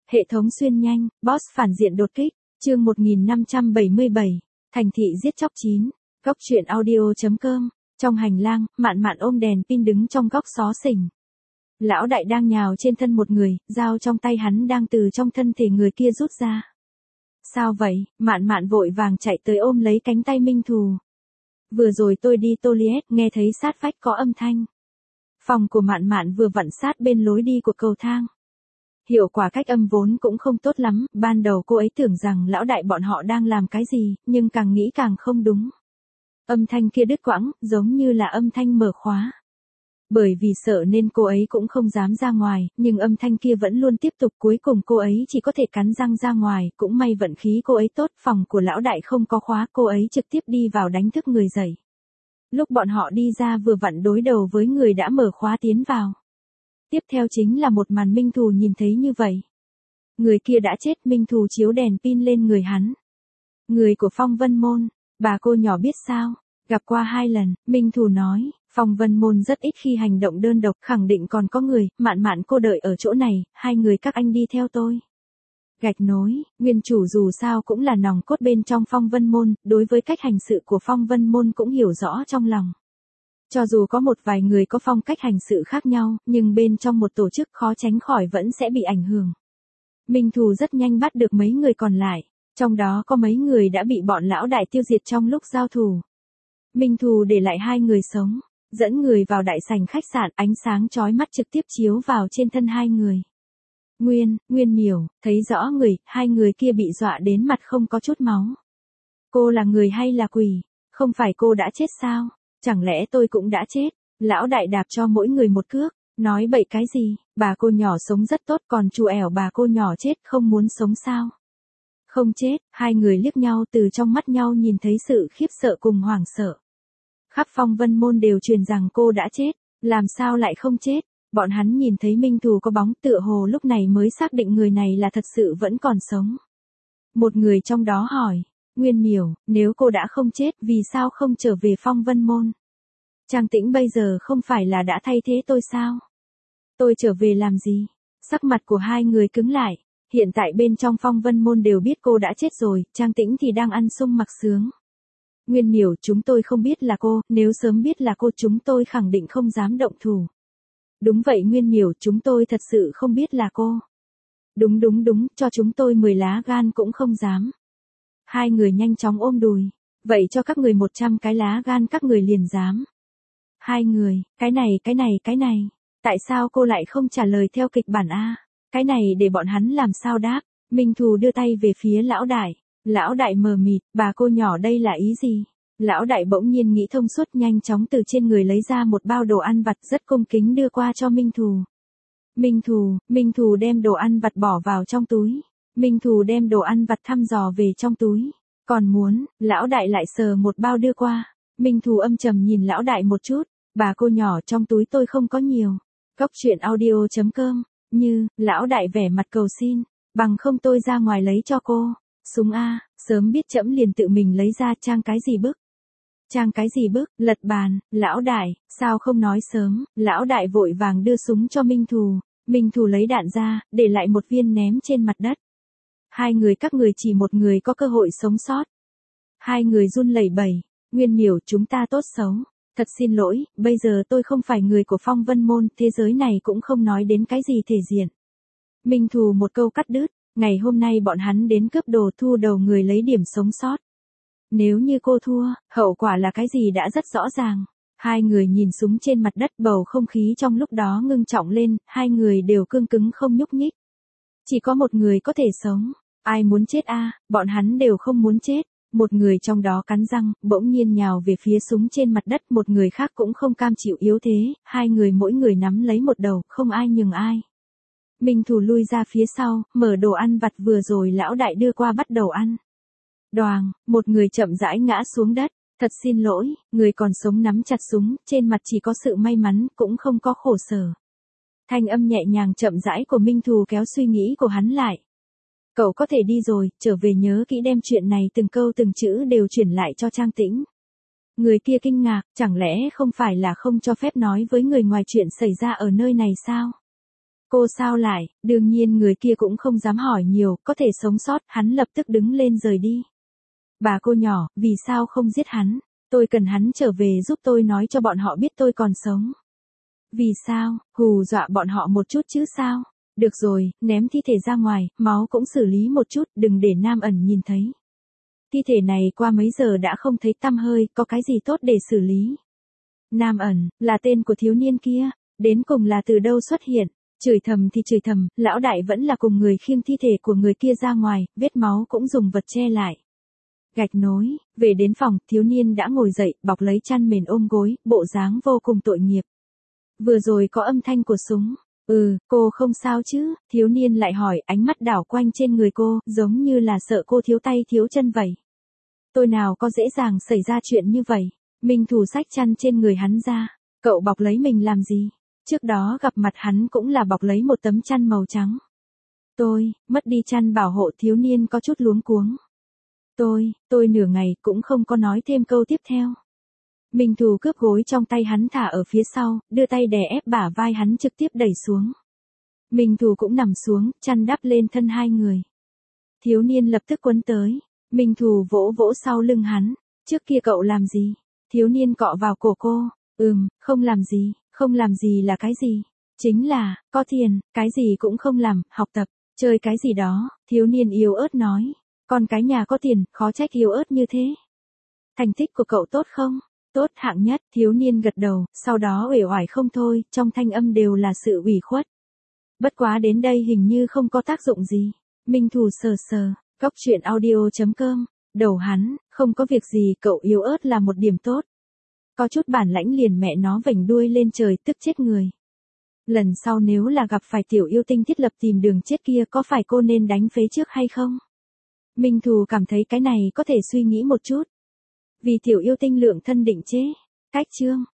Hệ thống xuyên nhanh, boss phản diện đột kích, chương 1577, thành thị giết chóc 9, góc truyện audio.com, trong hành lang, Mạn Mạn ôm đèn pin đứng trong góc xó xỉnh. Lão đại đang nhào trên thân một người, dao trong tay hắn đang từ trong thân thể người kia rút ra. Sao vậy? Mạn Mạn vội vàng chạy tới ôm lấy cánh tay Minh Thù. Vừa rồi tôi đi toilet, nghe thấy sát vách có âm thanh. Phòng của Mạn Mạn vừa vặn sát bên lối đi của cầu thang. Hiệu quả cách âm vốn cũng không tốt lắm, ban đầu cô ấy tưởng rằng lão đại bọn họ đang làm cái gì, nhưng càng nghĩ càng không đúng. Âm thanh kia đứt quãng, giống như là âm thanh mở khóa. Bởi vì sợ nên cô ấy cũng không dám ra ngoài, nhưng âm thanh kia vẫn luôn tiếp tục, cuối cùng cô ấy chỉ có thể cắn răng ra ngoài, cũng may vận khí cô ấy tốt, phòng của lão đại không có khóa, cô ấy trực tiếp đi vào đánh thức người dậy. Lúc bọn họ đi ra vừa vặn đối đầu với người đã mở khóa tiến vào. Tiếp theo chính là một màn Minh Thù nhìn thấy như vậy. Người kia đã chết, Minh Thù chiếu đèn pin lên người hắn. Người của Phong Vân Môn, bà cô nhỏ biết sao, gặp qua 2 lần, Minh Thù nói, Phong Vân Môn rất ít khi hành động đơn độc, khẳng định còn có người, Mạn Mạn cô đợi ở chỗ này, 2 người các anh đi theo tôi. Gạch nối, nguyên chủ dù sao cũng là nòng cốt bên trong Phong Vân Môn, đối với cách hành sự của Phong Vân Môn cũng hiểu rõ trong lòng. Cho dù có một vài người có phong cách hành sự khác nhau, nhưng bên trong một tổ chức khó tránh khỏi vẫn sẽ bị ảnh hưởng. Minh Thù rất nhanh bắt được mấy người còn lại, trong đó có mấy người đã bị bọn lão đại tiêu diệt trong lúc giao thủ. Minh Thù để lại 2 người sống, dẫn người vào đại sảnh khách sạn, ánh sáng chói mắt trực tiếp chiếu vào trên thân 2 người. Nguyên Miểu, thấy rõ người, 2 người kia bị dọa đến mặt không có chút máu. Cô là người hay là quỷ? Không phải cô đã chết sao? Chẳng lẽ tôi cũng đã chết? Lão đại đạp cho mỗi người một cước, nói bậy cái gì, bà cô nhỏ sống rất tốt còn chú ẻo bà cô nhỏ chết không muốn sống sao? Không chết, 2 người liếc nhau từ trong mắt nhau nhìn thấy sự khiếp sợ cùng hoảng sợ. Khắp Phong Vân Môn đều truyền rằng cô đã chết, làm sao lại không chết? Bọn hắn nhìn thấy Minh Thù có bóng tựa hồ lúc này mới xác định người này là thật sự vẫn còn sống. Một người trong đó hỏi. Nguyên Miểu, nếu cô đã không chết, vì sao không trở về Phong Vân Môn? Trang Tĩnh bây giờ không phải là đã thay thế tôi sao? Tôi trở về làm gì? Sắc mặt của 2 người cứng lại. Hiện tại bên trong Phong Vân Môn đều biết cô đã chết rồi, Trang Tĩnh thì đang ăn sung mặc sướng. Nguyên Miểu, chúng tôi không biết là cô, nếu sớm biết là cô chúng tôi khẳng định không dám động thủ. Đúng vậy Nguyên Miểu, chúng tôi thật sự không biết là cô. Đúng, cho chúng tôi 10 lá gan cũng không dám. 2 người nhanh chóng ôm đùi. Vậy cho các người 100 cái lá gan các người liền dám. 2 người, cái này. Tại sao cô lại không trả lời theo kịch bản A? Cái này để bọn hắn làm sao đáp? Minh Thù đưa tay về phía lão đại. Lão đại mờ mịt, bà cô nhỏ đây là ý gì? Lão đại bỗng nhiên nghĩ thông suốt, nhanh chóng từ trên người lấy ra một bao đồ ăn vặt rất cung kính đưa qua cho Minh Thù. Minh Thù đem đồ ăn vặt bỏ vào trong túi. Minh Thù đem đồ ăn vặt thăm dò về trong túi. Còn muốn, lão đại lại sờ một bao đưa qua. Minh Thù âm trầm nhìn lão đại một chút. Bà cô nhỏ trong túi tôi không có nhiều. Góc truyện audio.com. Lão đại vẻ mặt cầu xin. Bằng không tôi ra ngoài lấy cho cô. Súng A, sớm biết trẫm liền tự mình lấy ra, trang cái gì bức, lật bàn, lão đại, sao không nói sớm, lão đại vội vàng đưa súng cho Minh Thù. Minh Thù lấy đạn ra, để lại một viên ném trên mặt đất. 2 người các người chỉ một người có cơ hội sống sót. 2 người run lẩy bẩy. Nguyên Miểu, chúng ta tốt xấu. Thật xin lỗi, bây giờ tôi không phải người của Phong Vân Môn, thế giới này cũng không nói đến cái gì thể diện. Minh Thù một câu cắt đứt, ngày hôm nay bọn hắn đến cướp đồ thu đầu người lấy điểm sống sót. Nếu như cô thua, hậu quả là cái gì đã rất rõ ràng. 2 người nhìn súng trên mặt đất, bầu không khí trong lúc đó ngưng trọng lên, 2 người đều cương cứng không nhúc nhích. Chỉ có một người có thể sống. Ai muốn chết a? Bọn hắn đều không muốn chết. Một người trong đó cắn răng, bỗng nhiên nhào về phía súng trên mặt đất, một người khác cũng không cam chịu yếu thế, 2 người mỗi người nắm lấy một đầu, không ai nhường ai. Minh Thù lui ra phía sau, mở đồ ăn vặt vừa rồi lão đại đưa qua bắt đầu ăn. Đoàng, một người chậm rãi ngã xuống đất. Thật xin lỗi, người còn sống nắm chặt súng, trên mặt chỉ có sự may mắn, cũng không có khổ sở. Thanh âm nhẹ nhàng chậm rãi của Minh Thù kéo suy nghĩ của hắn lại. Cậu có thể đi rồi, trở về nhớ kỹ đem chuyện này từng câu từng chữ đều chuyển lại cho Trang Tĩnh. Người kia kinh ngạc, chẳng lẽ không phải là không cho phép nói với người ngoài chuyện xảy ra ở nơi này sao? Cô sao lại, đương nhiên người kia cũng không dám hỏi nhiều, có thể sống sót, hắn lập tức đứng lên rời đi. Bà cô nhỏ, vì sao không giết hắn? Tôi cần hắn trở về giúp tôi nói cho bọn họ biết tôi còn sống. Vì sao, hù dọa bọn họ một chút chứ sao? Được rồi, ném thi thể ra ngoài, máu cũng xử lý một chút, đừng để Nam Ẩn nhìn thấy. Thi thể này qua mấy giờ đã không thấy tăm hơi, có cái gì tốt để xử lý? Nam Ẩn, là tên của thiếu niên kia, đến cùng là từ đâu xuất hiện? Chửi thầm thì chửi thầm, lão đại vẫn là cùng người khiêng thi thể của người kia ra ngoài, vết máu cũng dùng vật che lại. Gạch nối, về đến phòng, thiếu niên đã ngồi dậy, bọc lấy chăn mền ôm gối, bộ dáng vô cùng tội nghiệp. Vừa rồi có âm thanh của súng. Cô không sao chứ, thiếu niên lại hỏi, ánh mắt đảo quanh trên người cô, giống như là sợ cô thiếu tay thiếu chân vậy. Tôi nào có dễ dàng xảy ra chuyện như vậy. Minh Thù xách chăn trên người hắn ra. Cậu bọc lấy mình làm gì? Trước đó gặp mặt hắn cũng là bọc lấy một tấm chăn màu trắng. Mất đi chăn bảo hộ, thiếu niên có chút luống cuống. Tôi nửa ngày cũng không có nói thêm câu tiếp theo. Minh Thù cướp gối trong tay hắn thả ở phía sau, đưa tay đè ép bả vai hắn trực tiếp đẩy xuống. Minh Thù cũng nằm xuống, chăn đắp lên thân hai người. Thiếu niên lập tức quấn tới. Minh Thù vỗ vỗ sau lưng hắn. Trước kia cậu làm gì? Thiếu niên cọ vào cổ cô. Không làm gì là cái gì? Chính là, có tiền, cái gì cũng không làm, học tập, chơi cái gì đó, thiếu niên yếu ớt nói. Con cái nhà có tiền, khó trách yếu ớt như thế. Thành tích của cậu tốt không? Tốt, hạng nhất, thiếu niên gật đầu, sau đó uể oải không thôi, trong thanh âm đều là sự ủy khuất. Bất quá đến đây hình như không có tác dụng gì. Minh Thù sờ, goctruyện audio.com, đầu hắn, không có việc gì, cậu yếu ớt là một điểm tốt. Có chút bản lãnh liền mẹ nó vểnh đuôi lên trời, tức chết người. Lần sau nếu là gặp phải tiểu yêu tinh thiết lập tìm đường chết kia, có phải cô nên đánh phế trước hay không? Minh Thù cảm thấy cái này có thể suy nghĩ một chút. Vì tiểu yêu tinh lượng thân định chế. Cách chương.